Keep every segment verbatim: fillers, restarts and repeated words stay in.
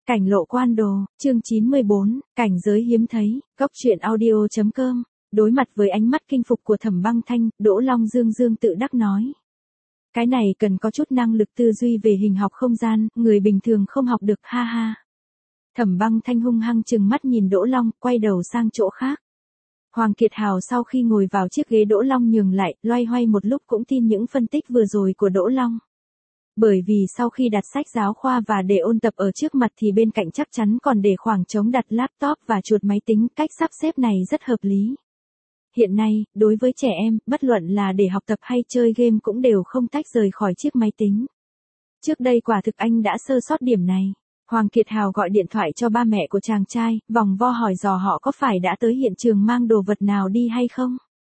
Cảnh lộ quan đồ, chương chín mươi bốn, cảnh giới hiếm thấy, góc truyện audio.com. Đối mặt với ánh mắt kinh phục của Thẩm Băng Thanh, Đỗ Long Dương Dương tự đắc nói. Cái này cần có chút năng lực tư duy về hình học không gian, người bình thường không học được, ha ha. Thẩm Băng Thanh hung hăng trừng mắt nhìn Đỗ Long, quay đầu sang chỗ khác. Hoàng Kiệt Hào sau khi ngồi vào chiếc ghế Đỗ Long nhường lại, loay hoay một lúc cũng tin những phân tích vừa rồi của Đỗ Long. Bởi vì sau khi đặt sách giáo khoa và để ôn tập ở trước mặt thì bên cạnh chắc chắn còn để khoảng trống đặt laptop và chuột máy tính, cách sắp xếp này rất hợp lý. Hiện nay, đối với trẻ em, bất luận là để học tập hay chơi game cũng đều không tách rời khỏi chiếc máy tính. Trước đây quả thực anh đã sơ sót điểm này. Hoàng Kiệt Hào gọi điện thoại cho ba mẹ của chàng trai, vòng vo hỏi dò họ có phải đã tới hiện trường mang đồ vật nào đi hay không.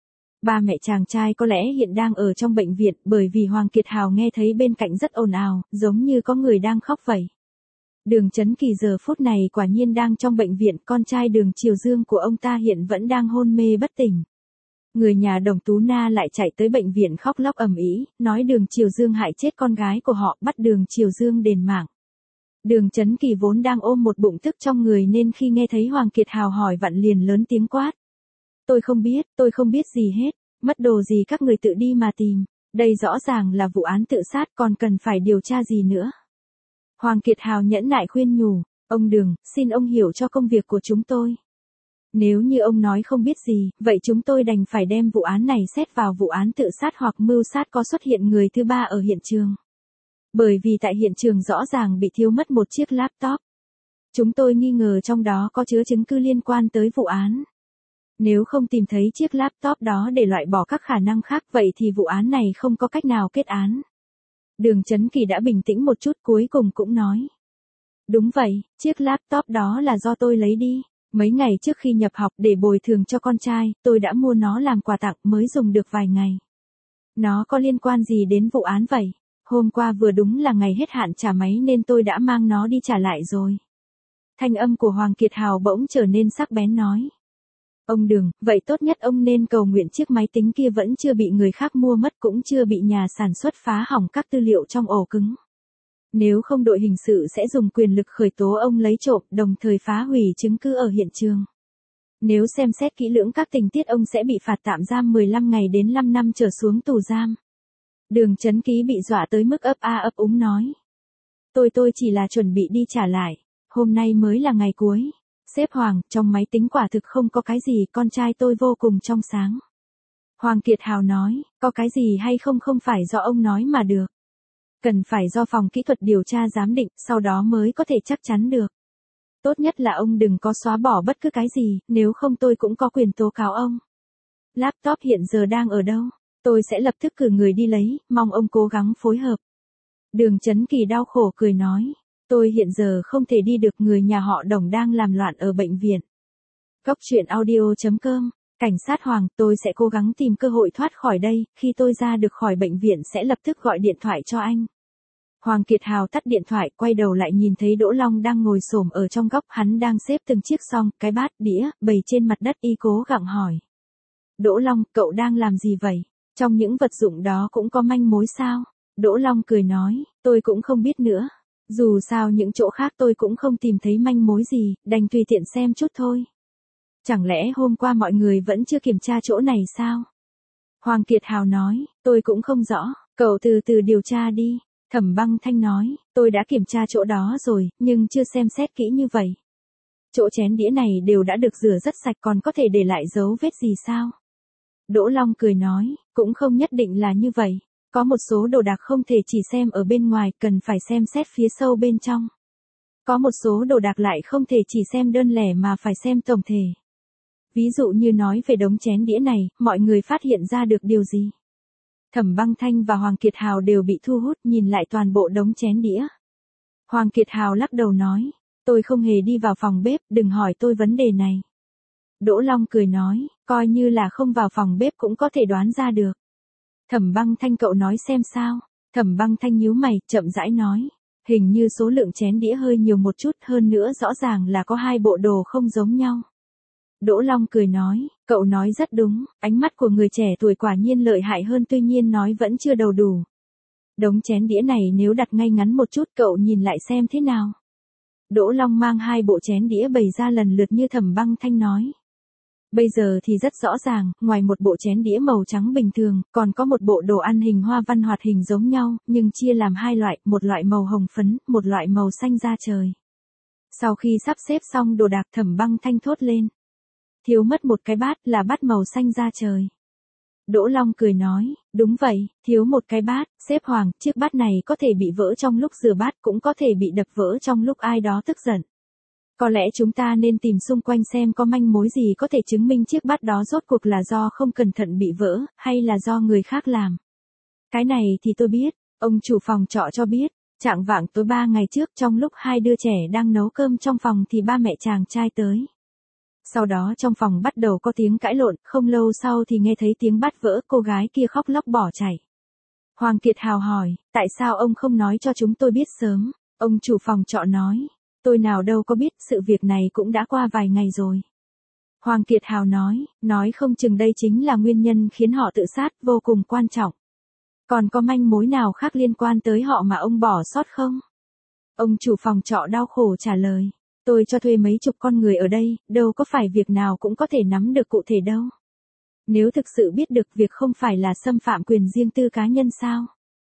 Ba mẹ chàng trai có lẽ hiện đang ở trong bệnh viện, bởi vì Hoàng Kiệt Hào nghe thấy bên cạnh rất ồn ào, giống như có người đang khóc vậy. Đường Chấn Kỳ giờ phút này quả nhiên đang trong bệnh viện, con trai Đường Triều Dương của ông ta hiện vẫn đang hôn mê bất tỉnh. Người nhà Đồng Tú Na lại chạy tới bệnh viện khóc lóc ầm ĩ, nói Đường Triều Dương hại chết con gái của họ, bắt Đường Triều Dương đền mạng. Đường Chấn Kỳ vốn đang ôm một bụng tức trong người nên khi nghe thấy Hoàng Kiệt Hào hỏi vặn liền lớn tiếng quát. Tôi không biết, tôi không biết gì hết, mất đồ gì các người tự đi mà tìm, đây rõ ràng là vụ án tự sát còn cần phải điều tra gì nữa. Hoàng Kiệt Hào nhẫn nại khuyên nhủ, ông Đường, xin ông hiểu cho công việc của chúng tôi. Nếu như ông nói không biết gì, vậy chúng tôi đành phải đem vụ án này xét vào vụ án tự sát hoặc mưu sát có xuất hiện người thứ ba ở hiện trường. Bởi vì tại hiện trường rõ ràng bị thiếu mất một chiếc laptop. Chúng tôi nghi ngờ trong đó có chứa chứng cứ liên quan tới vụ án. Nếu không tìm thấy chiếc laptop đó để loại bỏ các khả năng khác vậy thì vụ án này không có cách nào kết án. Đường Chấn Kỳ đã bình tĩnh một chút cuối cùng cũng nói. Đúng vậy, chiếc laptop đó là do tôi lấy đi. Mấy ngày trước khi nhập học để bồi thường cho con trai, tôi đã mua nó làm quà tặng mới dùng được vài ngày. Nó có liên quan gì đến vụ án vậy? Hôm qua vừa đúng là ngày hết hạn trả máy nên tôi đã mang nó đi trả lại rồi. Thanh âm của Hoàng Kiệt Hào bỗng trở nên sắc bén nói. Ông Đường, vậy tốt nhất ông nên cầu nguyện chiếc máy tính kia vẫn chưa bị người khác mua mất cũng chưa bị nhà sản xuất phá hỏng các tư liệu trong ổ cứng. Nếu không đội hình sự sẽ dùng quyền lực khởi tố ông lấy trộm đồng thời phá hủy chứng cứ ở hiện trường. Nếu xem xét kỹ lưỡng các tình tiết ông sẽ bị phạt tạm giam mười lăm ngày đến năm năm trở xuống tù giam. Đường Chấn Ký bị dọa tới mức ấp a ấp úng nói. Tôi tôi chỉ là chuẩn bị đi trả lại, hôm nay mới là ngày cuối. Sếp Hoàng, trong máy tính quả thực không có cái gì, con trai tôi vô cùng trong sáng. Hoàng Kiệt Hào nói, có cái gì hay không không phải do ông nói mà được. Cần phải do phòng kỹ thuật điều tra giám định, sau đó mới có thể chắc chắn được. Tốt nhất là ông đừng có xóa bỏ bất cứ cái gì, nếu không tôi cũng có quyền tố cáo ông. Laptop hiện giờ đang ở đâu? Tôi sẽ lập tức cử người đi lấy, mong ông cố gắng phối hợp. Đường Chấn Kỳ đau khổ cười nói. Tôi hiện giờ không thể đi được, người nhà họ Đồng đang làm loạn ở bệnh viện. Góc truyện audio.com, cảnh sát Hoàng, tôi sẽ cố gắng tìm cơ hội thoát khỏi đây, khi tôi ra được khỏi bệnh viện sẽ lập tức gọi điện thoại cho anh. Hoàng Kiệt Hào tắt điện thoại, quay đầu lại nhìn thấy Đỗ Long đang ngồi xổm ở trong góc, hắn đang xếp từng chiếc xong, cái bát, đĩa, bày trên mặt đất, y cố gắng hỏi. Đỗ Long, cậu đang làm gì vậy? Trong những vật dụng đó cũng có manh mối sao? Đỗ Long cười nói, tôi cũng không biết nữa. Dù sao những chỗ khác tôi cũng không tìm thấy manh mối gì, đành tùy tiện xem chút thôi. Chẳng lẽ hôm qua mọi người vẫn chưa kiểm tra chỗ này sao? Hoàng Kiệt Hào nói, tôi cũng không rõ, cậu từ từ điều tra đi. Thẩm Băng Thanh nói, tôi đã kiểm tra chỗ đó rồi, nhưng chưa xem xét kỹ như vậy. Chỗ chén đĩa này đều đã được rửa rất sạch, còn có thể để lại dấu vết gì sao? Đỗ Long cười nói, cũng không nhất định là như vậy. Có một số đồ đạc không thể chỉ xem ở bên ngoài, cần phải xem xét phía sâu bên trong. Có một số đồ đạc lại không thể chỉ xem đơn lẻ mà phải xem tổng thể. Ví dụ như nói về đống chén đĩa này, mọi người phát hiện ra được điều gì? Thẩm Băng Thanh và Hoàng Kiệt Hào đều bị thu hút nhìn lại toàn bộ đống chén đĩa. Hoàng Kiệt Hào lắc đầu nói, tôi không hề đi vào phòng bếp, đừng hỏi tôi vấn đề này. Đỗ Long cười nói, coi như là không vào phòng bếp cũng có thể đoán ra được. Thẩm Băng Thanh, cậu nói xem sao? Thẩm Băng Thanh nhíu mày, chậm rãi nói, hình như số lượng chén đĩa hơi nhiều một chút, hơn nữa rõ ràng là có hai bộ đồ không giống nhau. Đỗ Long cười nói, cậu nói rất đúng, ánh mắt của người trẻ tuổi quả nhiên lợi hại hơn, tuy nhiên nói vẫn chưa đầu đủ. Đống chén đĩa này nếu đặt ngay ngắn một chút cậu nhìn lại xem thế nào. Đỗ Long mang hai bộ chén đĩa bày ra lần lượt như Thẩm Băng Thanh nói. Bây giờ thì rất rõ ràng, ngoài một bộ chén đĩa màu trắng bình thường, còn có một bộ đồ ăn hình hoa văn hoạt hình giống nhau, nhưng chia làm hai loại, một loại màu hồng phấn, một loại màu xanh da trời. Sau khi sắp xếp xong đồ đạc, Thẩm Băng Thanh thốt lên. Thiếu mất một cái bát, là bát màu xanh da trời. Đỗ Long cười nói, đúng vậy, thiếu một cái bát, sếp Hoàng, chiếc bát này có thể bị vỡ trong lúc rửa bát, cũng có thể bị đập vỡ trong lúc ai đó tức giận. Có lẽ chúng ta nên tìm xung quanh xem có manh mối gì có thể chứng minh chiếc bát đó rốt cuộc là do không cẩn thận bị vỡ, hay là do người khác làm. Cái này thì tôi biết, ông chủ phòng trọ cho biết, chạng vạng tối ba ngày trước trong lúc hai đứa trẻ đang nấu cơm trong phòng thì ba mẹ chàng trai tới. Sau đó trong phòng bắt đầu có tiếng cãi lộn, không lâu sau thì nghe thấy tiếng bát vỡ, cô gái kia khóc lóc bỏ chạy. Hoàng Kiệt Hào hỏi, tại sao ông không nói cho chúng tôi biết sớm? Ông chủ phòng trọ nói, tôi nào đâu có biết, sự việc này cũng đã qua vài ngày rồi. Hoàng Kiệt Hào nói, nói không chừng đây chính là nguyên nhân khiến họ tự sát, vô cùng quan trọng. Còn có manh mối nào khác liên quan tới họ mà ông bỏ sót không? Ông chủ phòng trọ đau khổ trả lời. Tôi cho thuê mấy chục con người ở đây, đâu có phải việc nào cũng có thể nắm được cụ thể đâu. Nếu thực sự biết được việc không phải là xâm phạm quyền riêng tư cá nhân sao?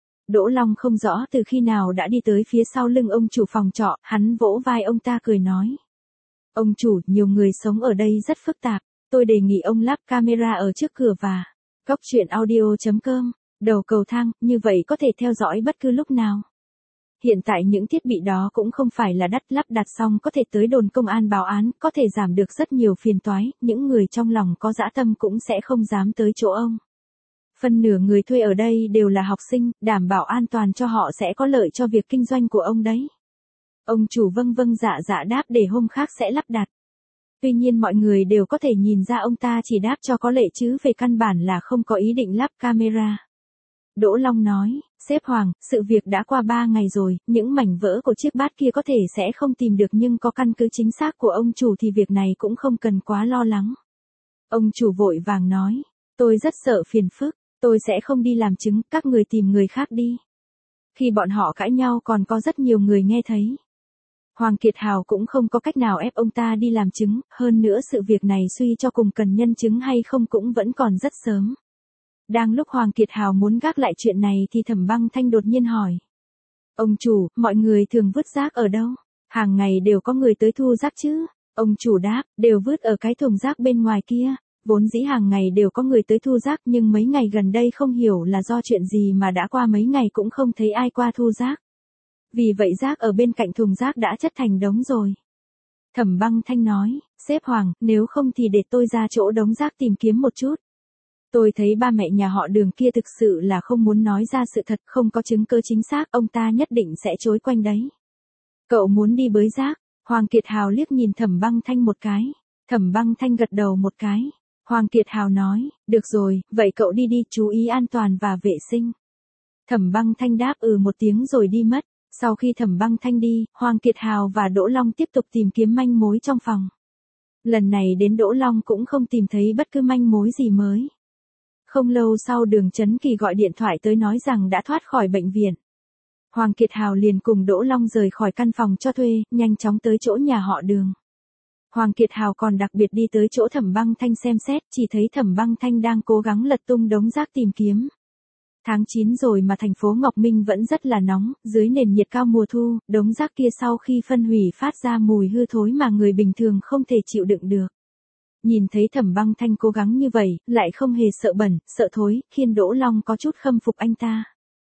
Đỗ Long không rõ từ khi nào đã đi tới phía sau lưng ông chủ phòng trọ, hắn vỗ vai ông ta cười nói. Ông chủ, nhiều người sống ở đây rất phức tạp, tôi đề nghị ông lắp camera ở trước cửa và góc truyện audio chấm com, đầu cầu thang, như vậy có thể theo dõi bất cứ lúc nào. Hiện tại những thiết bị đó cũng không phải là đắt, lắp đặt xong có thể tới đồn công an báo án, có thể giảm được rất nhiều phiền toái, những người trong lòng có dã tâm cũng sẽ không dám tới chỗ ông. Phần nửa người thuê ở đây đều là học sinh, đảm bảo an toàn cho họ sẽ có lợi cho việc kinh doanh của ông đấy. Ông chủ vâng vâng dạ dạ đáp để hôm khác sẽ lắp đặt. Tuy nhiên mọi người đều có thể nhìn ra ông ta chỉ đáp cho có lệ chứ về căn bản là không có ý định lắp camera. Đỗ Long nói, sếp Hoàng, sự việc đã qua ba ngày rồi, những mảnh vỡ của chiếc bát kia có thể sẽ không tìm được nhưng có căn cứ chính xác của ông chủ thì việc này cũng không cần quá lo lắng. Ông chủ vội vàng nói, tôi rất sợ phiền phức, tôi sẽ không đi làm chứng, các người tìm người khác đi. Khi bọn họ cãi nhau còn có rất nhiều người nghe thấy. Hoàng Kiệt Hào cũng không có cách nào ép ông ta đi làm chứng, hơn nữa sự việc này suy cho cùng cần nhân chứng hay không cũng vẫn còn rất sớm. Đang lúc Hoàng Kiệt Hào muốn gác lại chuyện này thì Thẩm Băng Thanh đột nhiên hỏi. Ông chủ, mọi người thường vứt rác ở đâu? Hàng ngày đều có người tới thu rác chứ? Ông chủ đáp, đều vứt ở cái thùng rác bên ngoài kia. Vốn dĩ hàng ngày đều có người tới thu rác nhưng mấy ngày gần đây không hiểu là do chuyện gì mà đã qua mấy ngày cũng không thấy ai qua thu rác. Vì vậy rác ở bên cạnh thùng rác đã chất thành đống rồi. Thẩm Băng Thanh nói, sếp Hoàng, nếu không thì để tôi ra chỗ đống rác tìm kiếm một chút. Tôi thấy ba mẹ nhà họ Đường kia thực sự là không muốn nói ra sự thật, không có chứng cứ chính xác, ông ta nhất định sẽ chối quanh đấy. Cậu muốn đi bới rác? Hoàng Kiệt Hào liếc nhìn Thẩm Băng Thanh một cái. Thẩm Băng Thanh gật đầu một cái. Hoàng Kiệt Hào nói, được rồi, vậy cậu đi đi, chú ý an toàn và vệ sinh. Thẩm Băng Thanh đáp ừ một tiếng rồi đi mất. Sau khi Thẩm Băng Thanh đi, Hoàng Kiệt Hào và Đỗ Long tiếp tục tìm kiếm manh mối trong phòng. Lần này đến Đỗ Long cũng không tìm thấy bất cứ manh mối gì mới. Không lâu sau Đường Chấn Kỳ gọi điện thoại tới nói rằng đã thoát khỏi bệnh viện. Hoàng Kiệt Hào liền cùng Đỗ Long rời khỏi căn phòng cho thuê, nhanh chóng tới chỗ nhà họ Đường. Hoàng Kiệt Hào còn đặc biệt đi tới chỗ Thẩm Băng Thanh xem xét, chỉ thấy Thẩm Băng Thanh đang cố gắng lật tung đống rác tìm kiếm. Tháng chín rồi mà thành phố Ngọc Minh vẫn rất là nóng, dưới nền nhiệt cao mùa thu, đống rác kia sau khi phân hủy phát ra mùi hư thối mà người bình thường không thể chịu đựng được. Nhìn thấy Thẩm Băng Thanh cố gắng như vậy, lại không hề sợ bẩn, sợ thối, khiến Đỗ Long có chút khâm phục anh ta.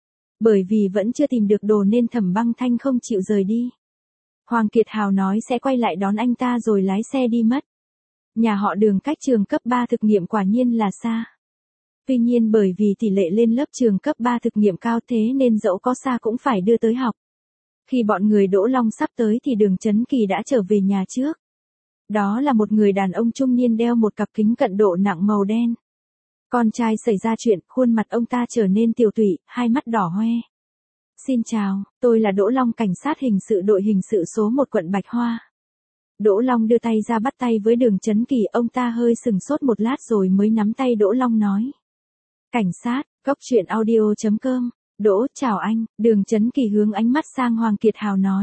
Bởi vì vẫn chưa tìm được đồ nên Thẩm Băng Thanh không chịu rời đi. Hoàng Kiệt Hào nói sẽ quay lại đón anh ta rồi lái xe đi mất. Nhà họ Đường cách trường cấp ba thực nghiệm quả nhiên là xa. Tuy nhiên bởi vì tỷ lệ lên lớp trường cấp ba thực nghiệm cao thế nên dẫu có xa cũng phải đưa tới học. Khi bọn người Đỗ Long sắp tới thì Đường Chấn Kỳ đã trở về nhà trước. Đó là một người đàn ông trung niên đeo một cặp kính cận độ nặng màu đen. Con trai xảy ra chuyện, khuôn mặt ông ta trở nên tiều tụy, hai mắt đỏ hoe. Xin chào, tôi là Đỗ Long, cảnh sát hình sự đội hình sự số một quận Bạch Hoa. Đỗ Long đưa tay ra bắt tay với Đường Chấn Kỳ, ông ta hơi sừng sốt một lát rồi mới nắm tay Đỗ Long nói. Cảnh sát, góc truyện audio chấm com, Đỗ, chào anh. Đường Chấn Kỳ hướng ánh mắt sang Hoàng Kiệt Hào nói.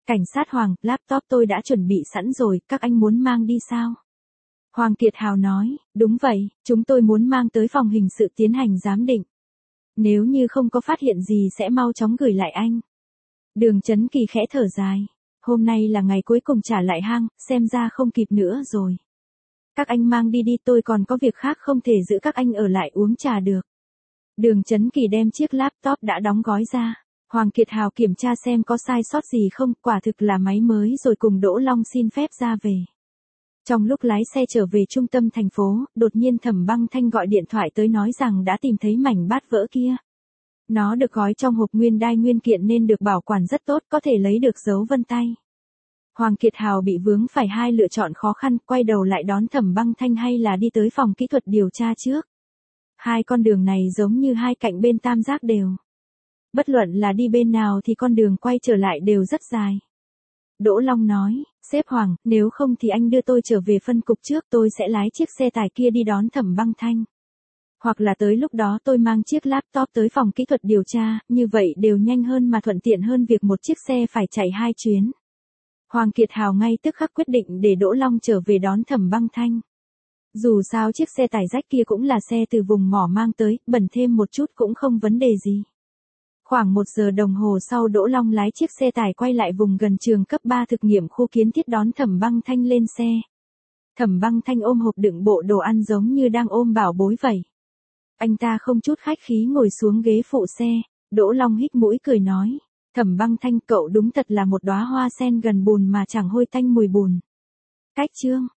Cảnh sát Hoàng, laptop tôi đã chuẩn bị sẵn rồi, các anh muốn mang đi sao? Hoàng Kiệt Hào nói, đúng vậy, chúng tôi muốn mang tới phòng hình sự tiến hành giám định. Nếu như không có phát hiện gì sẽ mau chóng gửi lại anh. Đường Chấn Kỳ khẽ thở dài. Hôm nay là ngày cuối cùng trả lại hang, xem ra không kịp nữa rồi. Các anh mang đi đi, tôi còn có việc khác không thể giữ các anh ở lại uống trà được. Đường Chấn Kỳ đem chiếc laptop đã đóng gói ra. Hoàng Kiệt Hào kiểm tra xem có sai sót gì không, quả thực là máy mới rồi cùng Đỗ Long xin phép ra về. Trong lúc lái xe trở về trung tâm thành phố, đột nhiên Thẩm Băng Thanh gọi điện thoại tới nói rằng đã tìm thấy mảnh bát vỡ kia. Nó được gói trong hộp nguyên đai nguyên kiện nên được bảo quản rất tốt, có thể lấy được dấu vân tay. Hoàng Kiệt Hào bị vướng phải hai lựa chọn khó khăn, quay đầu lại đón Thẩm Băng Thanh hay là đi tới phòng kỹ thuật điều tra trước. Hai con đường này giống như hai cạnh bên tam giác đều. Bất luận là đi bên nào thì con đường quay trở lại đều rất dài. Đỗ Long nói, sếp Hoàng, nếu không thì anh đưa tôi trở về phân cục trước, tôi sẽ lái chiếc xe tải kia đi đón Thẩm Băng Thanh. Hoặc là tới lúc đó tôi mang chiếc laptop tới phòng kỹ thuật điều tra, như vậy đều nhanh hơn mà thuận tiện hơn việc một chiếc xe phải chạy hai chuyến. Hoàng Kiệt Hào ngay tức khắc quyết định để Đỗ Long trở về đón Thẩm Băng Thanh. Dù sao chiếc xe tải rách kia cũng là xe từ vùng mỏ mang tới, bẩn thêm một chút cũng không vấn đề gì. Khoảng một giờ đồng hồ sau Đỗ Long lái chiếc xe tải quay lại vùng gần trường cấp ba thực nghiệm khu kiến thiết đón Thẩm Băng Thanh lên xe. Thẩm Băng Thanh ôm hộp đựng bộ đồ ăn giống như đang ôm bảo bối vậy. Anh ta không chút khách khí ngồi xuống ghế phụ xe, Đỗ Long hít mũi cười nói, Thẩm Băng Thanh cậu đúng thật là một đóa hoa sen gần bùn mà chẳng hôi tanh mùi bùn. Cách chương